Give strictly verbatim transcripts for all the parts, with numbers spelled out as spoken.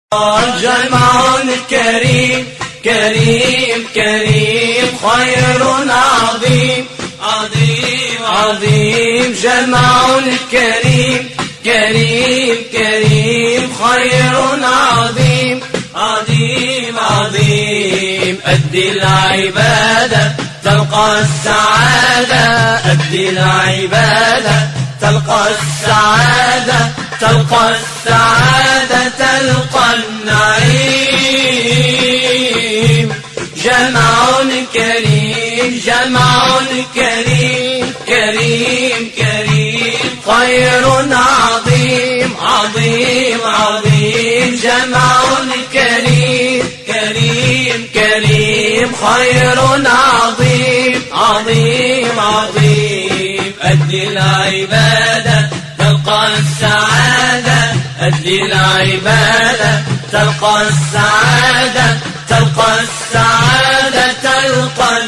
جمع كريم كريم كريم خير عظيم عظيم عظيم جمع كريم كريم كريم خير عظيم عظيم عظيم أدي العبادة تلقى السعادة أدي العبادة تلقى السعادة تلقى السعادة تلقى النعيم جمع كريم جمع كريم كريم كريم خير عظيم عظيم عظيم جمع كريم كريم كريم خير عظيم عظيم عظيم أدي العبادة تلقى السعادة أدي العبادة تلقى السعادة تلقى السعادة تلقى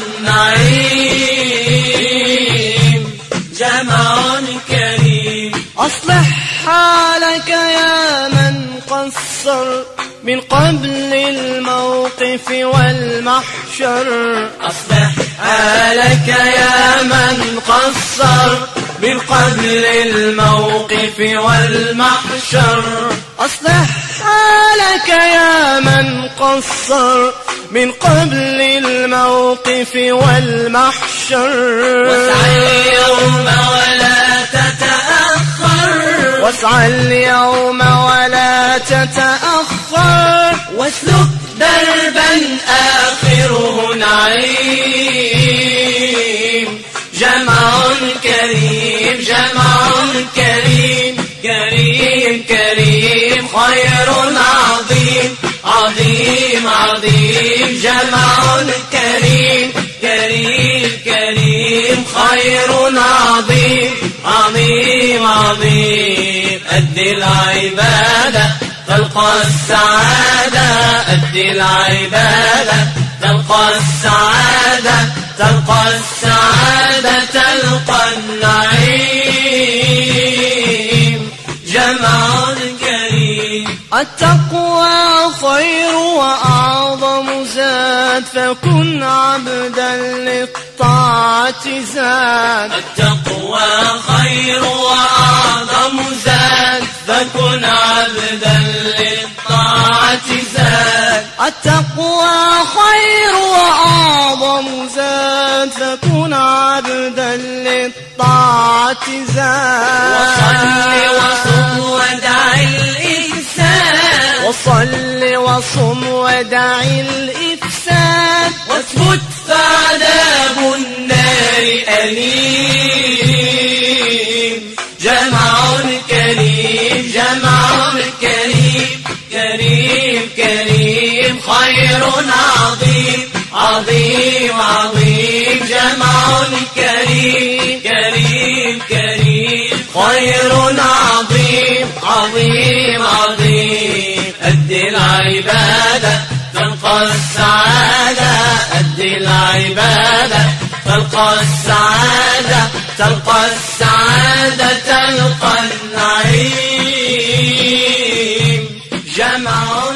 النعيم جمع كريم أصلح حالك يا من قصر من قبل الموقف والمحشر أصلح حالك يا من قصر من قبل الموقف والمحشر أصلح حالك يا من قصر من قبل الموقف والمحشر واسعى اليوم ولا تتأخر واسعى اليوم ولا تتأخر واسلك دربا آخره نعيم جمع كريم جمع كريم كريم كريم خير عظيم عظيم عظيم جمع كريم كريم كريم خير عظيم عظيم عظيم أدي العبادة تلقى السعادة أدي العبادة تلقى السعادة تلقى السعادة تلقى النعيم جمع كريم التقوى خير وأعظم زاد فكن عبدا للطاعة زاد التقوى خير وأعظم زاد فكن عبدا للطاعة زاد التقوى خير وأعظم زاد فكن عبدا للطاعة زاد وصل وصم ودع الإفساد وصل وصم ودع الإفساد واثبت فعذاب النار أليم جمع كريم جمع كريم كريم كريم خير عظيم عظيم عظيم جمع كريم كريم كريم خير عظيم عظيم عظيم أدي العبادة تلقى السعادة أدي العبادة تلقى السعادة تلقى السعادة تلقى النعيم جمع